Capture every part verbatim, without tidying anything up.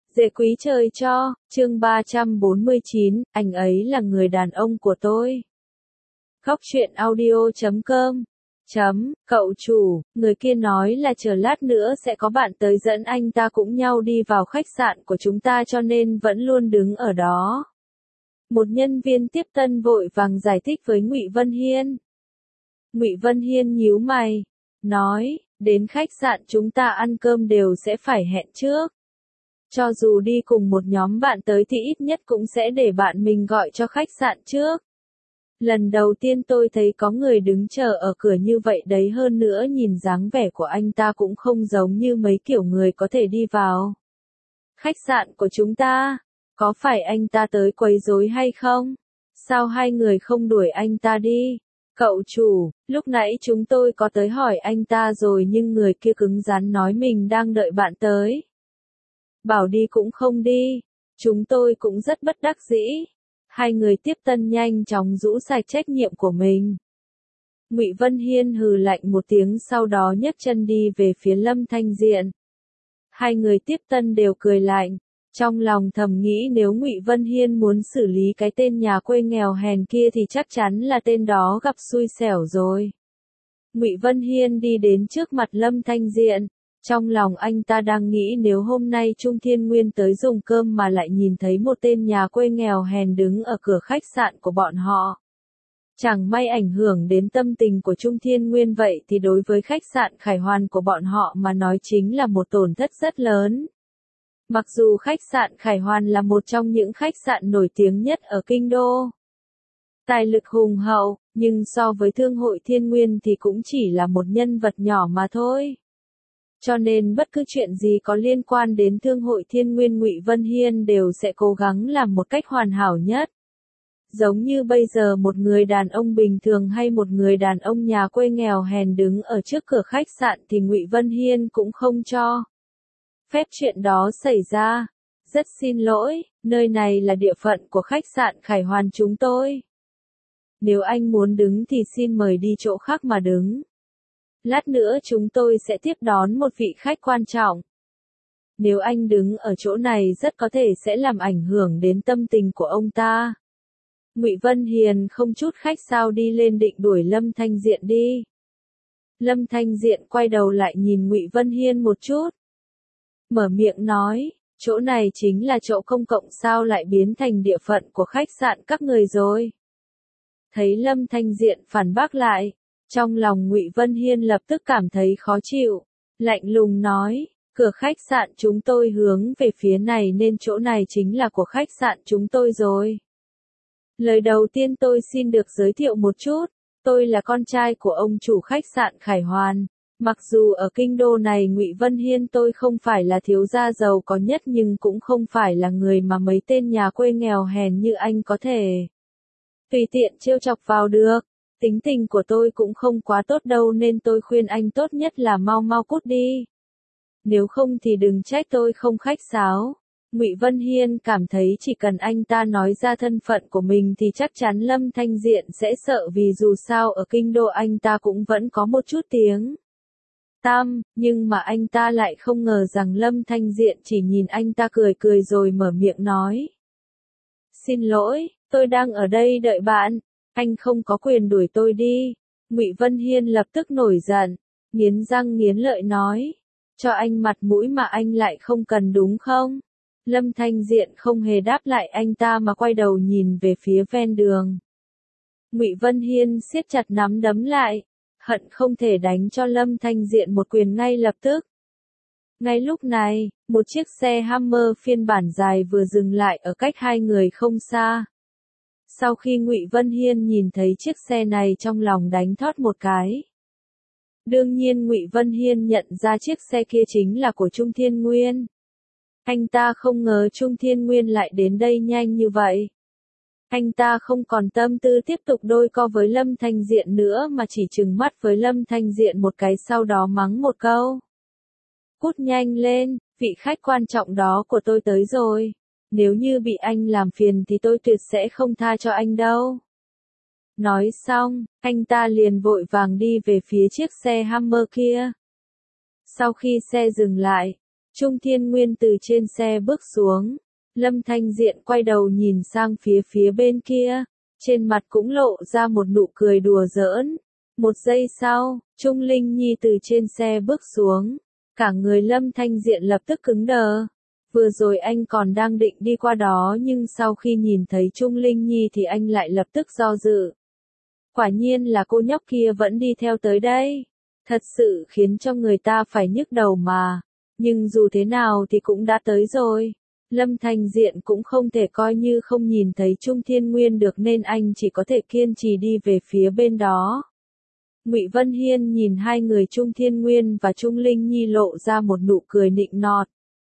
Dễ quý trời cho, chương ba trăm bốn mươi chín, anh ấy là người đàn ông của tôi. Góc truyện audio chấm com Chấm, cậu chủ, người kia nói là chờ lát nữa sẽ có bạn tới dẫn anh ta cũng nhau đi vào khách sạn của chúng ta cho nên vẫn luôn đứng ở đó. Một nhân viên tiếp tân vội vàng giải thích với Ngụy Vân Hiên. Ngụy Vân Hiên nhíu mày, nói, đến khách sạn chúng ta ăn cơm đều sẽ phải hẹn trước. Cho dù đi cùng một nhóm bạn tới thì ít nhất cũng sẽ để bạn mình gọi cho khách sạn trước. Lần đầu tiên tôi thấy có người đứng chờ ở cửa như vậy đấy, hơn nữa nhìn dáng vẻ của anh ta cũng không giống như mấy kiểu người có thể đi vào khách sạn của chúng ta. Có phải anh ta tới quấy rối hay không? Sao hai người không đuổi anh ta đi? Cậu chủ, lúc nãy chúng tôi có tới hỏi anh ta rồi nhưng người kia cứng rắn nói mình đang đợi bạn tới. Bảo đi cũng không đi. Chúng tôi cũng rất bất đắc dĩ. Hai người tiếp tân nhanh chóng rũ sạch trách nhiệm của mình. Ngụy Vân Hiên hừ lạnh một tiếng, sau đó nhấc chân đi về phía Lâm Thanh Diện. Hai người tiếp tân đều cười lạnh, trong lòng thầm nghĩ nếu Ngụy Vân Hiên muốn xử lý cái tên nhà quê nghèo hèn kia thì chắc chắn là tên đó gặp xui xẻo rồi. Ngụy Vân Hiên đi đến trước mặt Lâm Thanh Diện. Trong lòng anh ta đang nghĩ nếu hôm nay Trung Thiên Nguyên tới dùng cơm mà lại nhìn thấy một tên nhà quê nghèo hèn đứng ở cửa khách sạn của bọn họ. Chẳng may ảnh hưởng đến tâm tình của Trung Thiên Nguyên vậy thì đối với khách sạn Khải Hoàn của bọn họ mà nói chính là một tổn thất rất lớn. Mặc dù khách sạn Khải Hoàn là một trong những khách sạn nổi tiếng nhất ở Kinh Đô, tài lực hùng hậu, nhưng so với Thương hội Thiên Nguyên thì cũng chỉ là một nhân vật nhỏ mà thôi. Cho nên bất cứ chuyện gì có liên quan đến Thương hội Thiên Nguyên, Ngụy Vân Hiên đều sẽ cố gắng làm một cách hoàn hảo nhất. Giống như bây giờ một người đàn ông bình thường hay một người đàn ông nhà quê nghèo hèn đứng ở trước cửa khách sạn thì Ngụy Vân Hiên cũng không cho phép chuyện đó xảy ra. Rất xin lỗi, nơi này là địa phận của khách sạn Khải Hoàn chúng tôi. Nếu anh muốn đứng thì xin mời đi chỗ khác mà đứng. Lát nữa chúng tôi sẽ tiếp đón một vị khách quan trọng. Nếu anh đứng ở chỗ này rất có thể sẽ làm ảnh hưởng đến tâm tình của ông ta. Ngụy Vân Hiền không chút khách sáo đi lên định đuổi Lâm Thanh Diện đi. Lâm Thanh Diện quay đầu lại nhìn Ngụy Vân Hiên một chút. Mở miệng nói, chỗ này chính là chỗ công cộng sao lại biến thành địa phận của khách sạn các người rồi. Thấy Lâm Thanh Diện phản bác lại. Trong lòng Ngụy Vân Hiên lập tức cảm thấy khó chịu, lạnh lùng nói, cửa khách sạn chúng tôi hướng về phía này nên chỗ này chính là của khách sạn chúng tôi rồi. Lời đầu tiên tôi xin được giới thiệu một chút, tôi là con trai của ông chủ khách sạn Khải Hoàn. Mặc dù ở kinh đô này Ngụy Vân Hiên tôi không phải là thiếu gia giàu có nhất nhưng cũng không phải là người mà mấy tên nhà quê nghèo hèn như anh có thể tùy tiện trêu chọc vào được. Tính tình của tôi cũng không quá tốt đâu nên tôi khuyên anh tốt nhất là mau mau cút đi. Nếu không thì đừng trách tôi không khách sáo. Ngụy Vân Hiên cảm thấy chỉ cần anh ta nói ra thân phận của mình thì chắc chắn Lâm Thanh Diện sẽ sợ vì dù sao ở kinh đô anh ta cũng vẫn có một chút tiếng tăm, nhưng mà anh ta lại không ngờ rằng Lâm Thanh Diện chỉ nhìn anh ta cười cười rồi mở miệng nói. Xin lỗi, tôi đang ở đây đợi bạn. Anh không có quyền đuổi tôi đi. Ngụy Vân Hiên lập tức nổi giận, nghiến răng nghiến lợi nói. Cho anh mặt mũi mà anh lại không cần đúng không? Lâm Thanh Diện không hề đáp lại anh ta mà quay đầu nhìn về phía ven đường. Ngụy Vân Hiên siết chặt nắm đấm lại, hận không thể đánh cho Lâm Thanh Diện một quyền ngay lập tức. Ngay lúc này, một chiếc xe Hammer phiên bản dài vừa dừng lại ở cách hai người không xa. Sau khi Ngụy Vân Hiên nhìn thấy chiếc xe này trong lòng đánh thót một cái. Đương nhiên Ngụy Vân Hiên nhận ra chiếc xe kia chính là của Trung Thiên Nguyên. Anh ta không ngờ Trung Thiên Nguyên lại đến đây nhanh như vậy. Anh ta không còn tâm tư tiếp tục đôi co với Lâm Thanh Diện nữa mà chỉ trừng mắt với Lâm Thanh Diện một cái sau đó mắng một câu. Cút nhanh lên, vị khách quan trọng đó của tôi tới rồi. Nếu như bị anh làm phiền thì tôi tuyệt sẽ không tha cho anh đâu. Nói xong, anh ta liền vội vàng đi về phía chiếc xe Hammer kia. Sau khi xe dừng lại, Trung Thiên Nguyên từ trên xe bước xuống. Lâm Thanh Diện quay đầu nhìn sang phía phía bên kia. Trên mặt cũng lộ ra một nụ cười đùa giỡn. Một giây sau, Trung Linh Nhi từ trên xe bước xuống. Cả người Lâm Thanh Diện lập tức cứng đờ. Vừa rồi anh còn đang định đi qua đó nhưng sau khi nhìn thấy Trung Linh Nhi thì anh lại lập tức do dự. Quả nhiên là cô nhóc kia vẫn đi theo tới đây. Thật sự khiến cho người ta phải nhức đầu mà. Nhưng dù thế nào thì cũng đã tới rồi. Lâm Thanh Diện cũng không thể coi như không nhìn thấy Trung Thiên Nguyên được nên anh chỉ có thể kiên trì đi về phía bên đó. Ngụy Vân Hiên nhìn hai người Trung Thiên Nguyên và Trung Linh Nhi lộ ra một nụ cười nịnh nọt.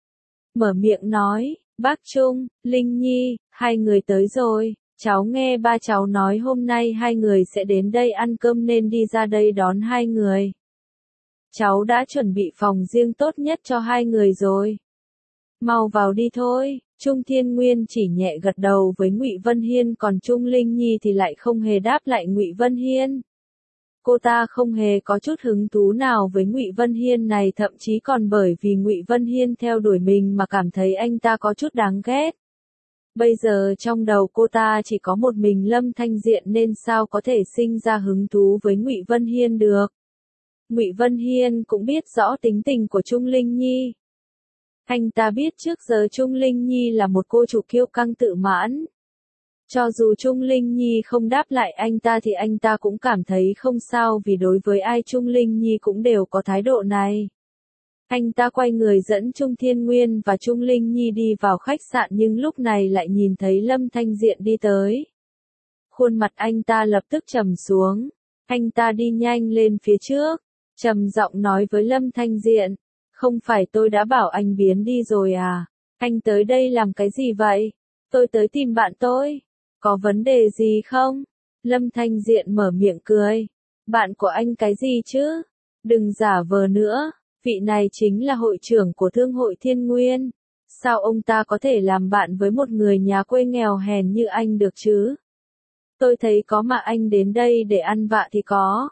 Mở miệng nói, bác Trung, Linh Nhi, hai người tới rồi, cháu nghe ba cháu nói hôm nay hai người sẽ đến đây ăn cơm nên đi ra đây đón hai người. Cháu đã chuẩn bị phòng riêng tốt nhất cho hai người rồi. Mau vào đi thôi. Trung Thiên Nguyên chỉ nhẹ gật đầu với Ngụy Vân Hiên còn Trung Linh Nhi thì lại không hề đáp lại Ngụy Vân Hiên. Cô ta không hề có chút hứng thú nào với Ngụy Vân Hiên này, thậm chí còn bởi vì Ngụy Vân Hiên theo đuổi mình mà cảm thấy anh ta có chút đáng ghét. Bây giờ trong đầu cô ta chỉ có một mình Lâm Thanh Diện nên sao có thể sinh ra hứng thú với Ngụy Vân Hiên được. Ngụy Vân Hiên cũng biết rõ tính tình của Trung Linh Nhi. Anh ta biết trước giờ Trung Linh Nhi là một cô chủ kiêu căng tự mãn. Cho dù Trung Linh Nhi không đáp lại anh ta thì anh ta cũng cảm thấy không sao vì đối với ai Trung Linh Nhi cũng đều có thái độ này. Anh ta quay người dẫn Trung Thiên Nguyên và Trung Linh Nhi đi vào khách sạn nhưng lúc này lại nhìn thấy Lâm Thanh Diện đi tới. Khuôn mặt anh ta lập tức trầm xuống. Anh ta đi nhanh lên phía trước, trầm giọng nói với Lâm Thanh Diện. Không phải tôi đã bảo anh biến đi rồi à? Anh tới đây làm cái gì vậy? Tôi tới tìm bạn tôi. Có vấn đề gì không? Lâm Thanh Diện mở miệng cười. Bạn của anh cái gì chứ? Đừng giả vờ nữa. Vị này chính là hội trưởng của Thương hội Thiên Nguyên. Sao ông ta có thể làm bạn với một người nhà quê nghèo hèn như anh được chứ? Tôi thấy có mà anh đến đây để ăn vạ thì có.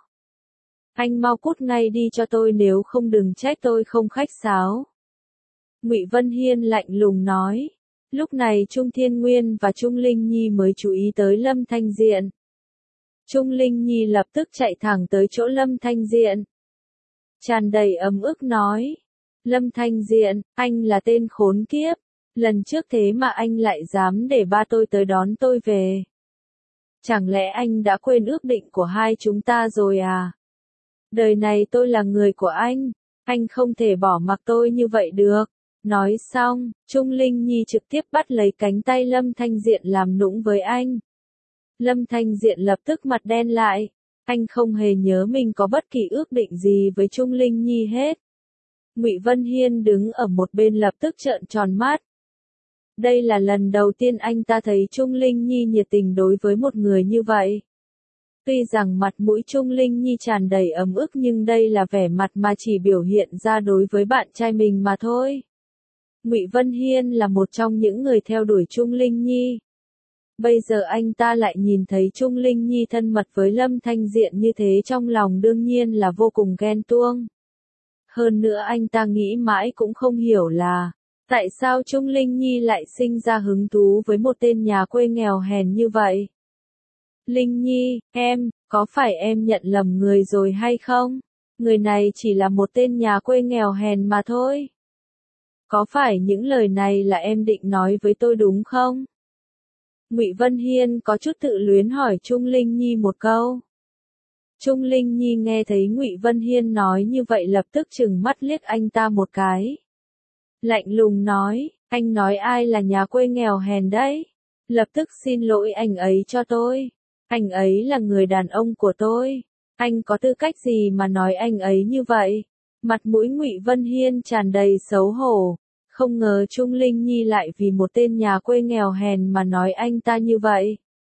Anh mau cút ngay đi cho tôi nếu không đừng trách tôi không khách sáo. Ngụy Vân Hiên lạnh lùng nói. Lúc này Trung Thiên Nguyên và Trung Linh Nhi mới chú ý tới Lâm Thanh Diện. Trung Linh Nhi lập tức chạy thẳng tới chỗ Lâm Thanh Diện. Tràn đầy ấm ức nói. Lâm Thanh Diện, anh là tên khốn kiếp. Lần trước thế mà anh lại dám để ba tôi tới đón tôi về. Chẳng lẽ anh đã quên ước định của hai chúng ta rồi à? Đời này tôi là người của anh. Anh không thể bỏ mặc tôi như vậy được. Nói xong, Trung Linh Nhi trực tiếp bắt lấy cánh tay Lâm Thanh Diện làm nũng với anh. Lâm Thanh Diện lập tức mặt đen lại. Anh không hề nhớ mình có bất kỳ ước định gì với Trung Linh Nhi hết. Ngụy Vân Hiên đứng ở một bên lập tức trợn tròn mắt. Đây là lần đầu tiên anh ta thấy Trung Linh Nhi nhiệt tình đối với một người như vậy. Tuy rằng mặt mũi Trung Linh Nhi tràn đầy ấm ức nhưng đây là vẻ mặt mà chỉ biểu hiện ra đối với bạn trai mình mà thôi. Ngụy Vân Hiên là một trong những người theo đuổi Trung Linh Nhi. Bây giờ anh ta lại nhìn thấy Trung Linh Nhi thân mật với Lâm Thanh Diện như thế trong lòng đương nhiên là vô cùng ghen tuông. Hơn nữa anh ta nghĩ mãi cũng không hiểu là, tại sao Trung Linh Nhi lại sinh ra hứng thú với một tên nhà quê nghèo hèn như vậy? Linh Nhi, em, có phải em nhận lầm người rồi hay không? Người này chỉ là một tên nhà quê nghèo hèn mà thôi. Có phải những lời này là em định nói với tôi đúng không? Ngụy Vân Hiên có chút tự luyến hỏi Trung Linh Nhi một câu. Trung Linh Nhi nghe thấy Ngụy Vân Hiên nói như vậy lập tức trừng mắt liếc anh ta một cái. Lạnh lùng nói, anh nói ai là nhà quê nghèo hèn đấy? Lập tức xin lỗi anh ấy cho tôi. Anh ấy là người đàn ông của tôi. Anh có tư cách gì mà nói anh ấy như vậy? Mặt mũi Ngụy Vân Hiên tràn đầy xấu hổ. Không ngờ Trung Linh Nhi lại vì một tên nhà quê nghèo hèn mà nói anh ta như vậy.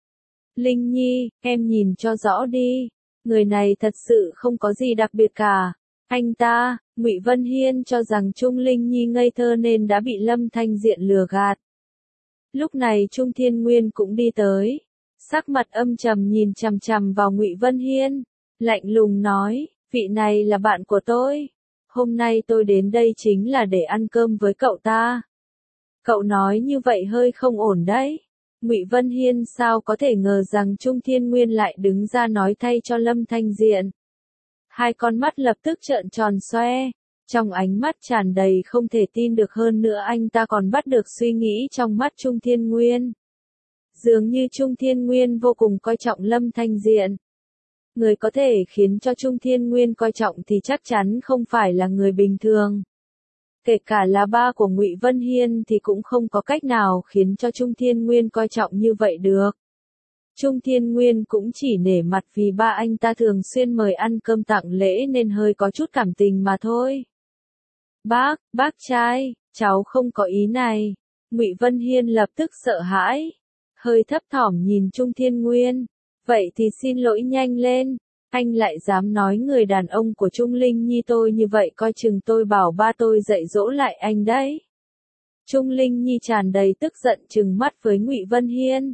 Linh Nhi, em nhìn cho rõ đi. Người này thật sự không có gì đặc biệt cả. Anh ta, Ngụy Vân Hiên cho rằng Trung Linh Nhi ngây thơ nên đã bị Lâm Thanh Diện lừa gạt. Lúc này Trung Thiên Nguyên cũng đi tới. Sắc mặt âm trầm nhìn chằm chằm vào Ngụy Vân Hiên. Lạnh lùng nói, vị này là bạn của tôi. hôm nay tôi đến đây chính là để ăn cơm với cậu ta. Cậu nói như vậy hơi không ổn đấy. Ngụy Vân Hiên sao có thể ngờ rằng Trung Thiên Nguyên lại đứng ra nói thay cho Lâm Thanh Diện. Hai con mắt lập tức trợn tròn xoe, trong ánh mắt tràn đầy không thể tin được, hơn nữa anh ta còn bắt được suy nghĩ trong mắt Trung Thiên Nguyên. Dường như Trung Thiên Nguyên vô cùng coi trọng Lâm Thanh Diện. Người có thể khiến cho Trung Thiên Nguyên coi trọng thì chắc chắn không phải là người bình thường. Kể cả là ba của Ngụy Vân Hiên thì cũng không có cách nào khiến cho Trung Thiên Nguyên coi trọng như vậy được. Trung Thiên Nguyên cũng chỉ nể mặt vì ba anh ta thường xuyên mời ăn cơm tặng lễ nên hơi có chút cảm tình mà thôi. Bác, bác trai, cháu không có ý này. Ngụy Vân Hiên lập tức sợ hãi, hơi thấp thỏm nhìn Trung Thiên Nguyên. Vậy thì xin lỗi nhanh lên, anh lại dám nói người đàn ông của Trung Linh Nhi tôi như vậy, coi chừng tôi bảo ba tôi dạy dỗ lại anh đấy. Trung Linh Nhi tràn đầy tức giận trừng mắt với Ngụy Vân Hiên.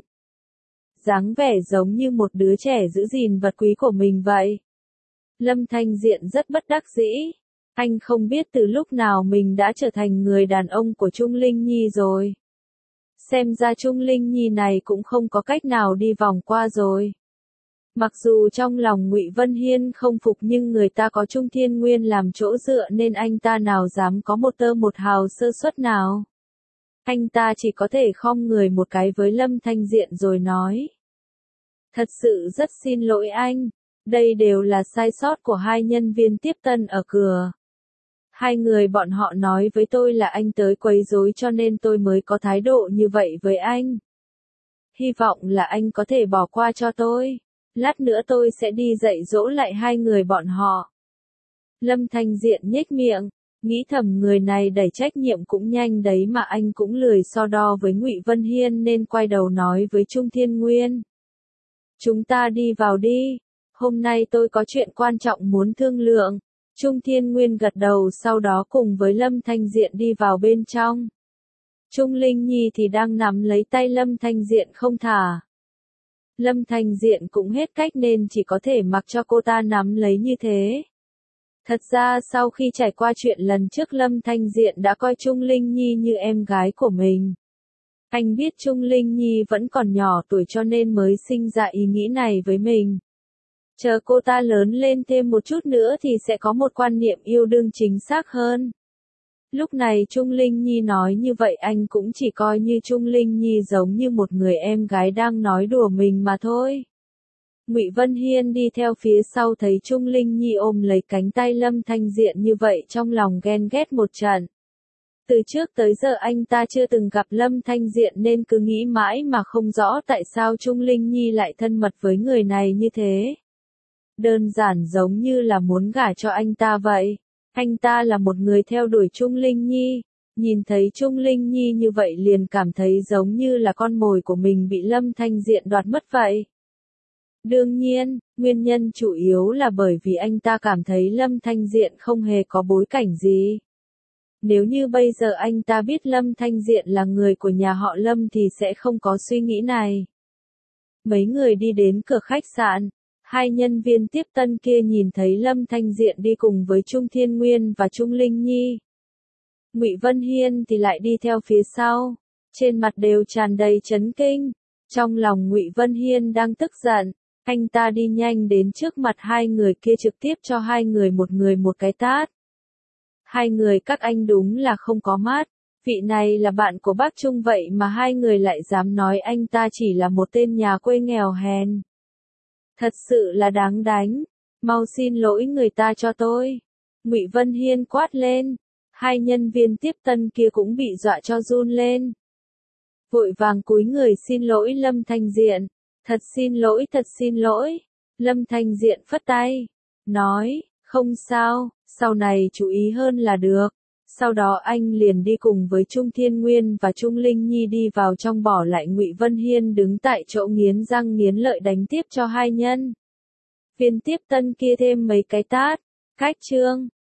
Dáng vẻ giống như một đứa trẻ giữ gìn vật quý của mình vậy. Lâm Thanh Diện rất bất đắc dĩ. Anh không biết từ lúc nào mình đã trở thành người đàn ông của Trung Linh Nhi rồi. Xem ra Trung Linh Nhi này cũng không có cách nào đi vòng qua rồi. Mặc dù trong lòng Ngụy Vân Hiên không phục nhưng người ta có Trung Thiên Nguyên làm chỗ dựa nên anh ta nào dám có một tơ một hào sơ suất nào. Anh ta chỉ có thể khom người một cái với Lâm Thanh Diện rồi nói. Thật sự rất xin lỗi anh, đây đều là sai sót của hai nhân viên tiếp tân ở cửa. Hai người bọn họ nói với tôi là anh tới quấy rối cho nên tôi mới có thái độ như vậy với anh. Hy vọng là anh có thể bỏ qua cho tôi. Lát nữa tôi sẽ đi dạy dỗ lại hai người bọn họ. Lâm Thanh Diện nhếch miệng, nghĩ thầm người này đẩy trách nhiệm cũng nhanh đấy mà anh cũng lười so đo với Ngụy Vân Hiên nên quay đầu nói với Trung Thiên Nguyên. Chúng ta đi vào đi, hôm nay tôi có chuyện quan trọng muốn thương lượng. Trung Thiên Nguyên gật đầu sau đó cùng với Lâm Thanh Diện đi vào bên trong. Trung Linh Nhi thì đang nắm lấy tay Lâm Thanh Diện không thả. Lâm Thanh Diện cũng hết cách nên chỉ có thể mặc cho cô ta nắm lấy như thế. Thật ra sau khi trải qua chuyện lần trước Lâm Thanh Diện đã coi Trung Linh Nhi như em gái của mình. Anh biết Trung Linh Nhi vẫn còn nhỏ tuổi cho nên mới sinh ra ý nghĩ này với mình. Chờ cô ta lớn lên thêm một chút nữa thì sẽ có một quan niệm yêu đương chính xác hơn. Lúc này Trung Linh Nhi nói như vậy anh cũng chỉ coi như Trung Linh Nhi giống như một người em gái đang nói đùa mình mà thôi. Ngụy Vân Hiên đi theo phía sau thấy Trung Linh Nhi ôm lấy cánh tay Lâm Thanh Diện như vậy trong lòng ghen ghét một trận. Từ trước tới giờ anh ta chưa từng gặp Lâm Thanh Diện nên cứ nghĩ mãi mà không rõ tại sao Trung Linh Nhi lại thân mật với người này như thế. Đơn giản giống như là muốn gả cho anh ta vậy. Anh ta là một người theo đuổi Trung Linh Nhi, nhìn thấy Trung Linh Nhi như vậy liền cảm thấy giống như là con mồi của mình bị Lâm Thanh Diện đoạt mất vậy. Đương nhiên, nguyên nhân chủ yếu là bởi vì anh ta cảm thấy Lâm Thanh Diện không hề có bối cảnh gì. Nếu như bây giờ anh ta biết Lâm Thanh Diện là người của nhà họ Lâm thì sẽ không có suy nghĩ này. Mấy người đi đến cửa khách sạn. Hai nhân viên tiếp tân kia nhìn thấy Lâm Thanh Diện đi cùng với Trung Thiên Nguyên và Trung Linh Nhi. Ngụy Vân Hiên thì lại đi theo phía sau, trên mặt đều tràn đầy chấn kinh. Trong lòng Ngụy Vân Hiên đang tức giận, anh ta đi nhanh đến trước mặt hai người kia trực tiếp cho hai người một người một cái tát. Hai người các anh đúng là không có mắt, vị này là bạn của bác Trung vậy mà hai người lại dám nói anh ta chỉ là một tên nhà quê nghèo hèn. Thật sự là đáng đánh, mau xin lỗi người ta cho tôi. Ngụy Vân Hiên quát lên, hai nhân viên tiếp tân kia cũng bị dọa cho run lên. Vội vàng cúi người xin lỗi Lâm Thanh Diện, thật xin lỗi thật xin lỗi. Lâm Thanh Diện phất tay, nói, không sao, sau này chú ý hơn là được. Sau đó anh liền đi cùng với Trung Thiên Nguyên và Trung Linh Nhi đi vào trong, bỏ lại Ngụy Vân Hiên đứng tại chỗ nghiến răng nghiến lợi đánh tiếp cho hai nhân viên tiếp tân kia thêm mấy cái tát. Cách chương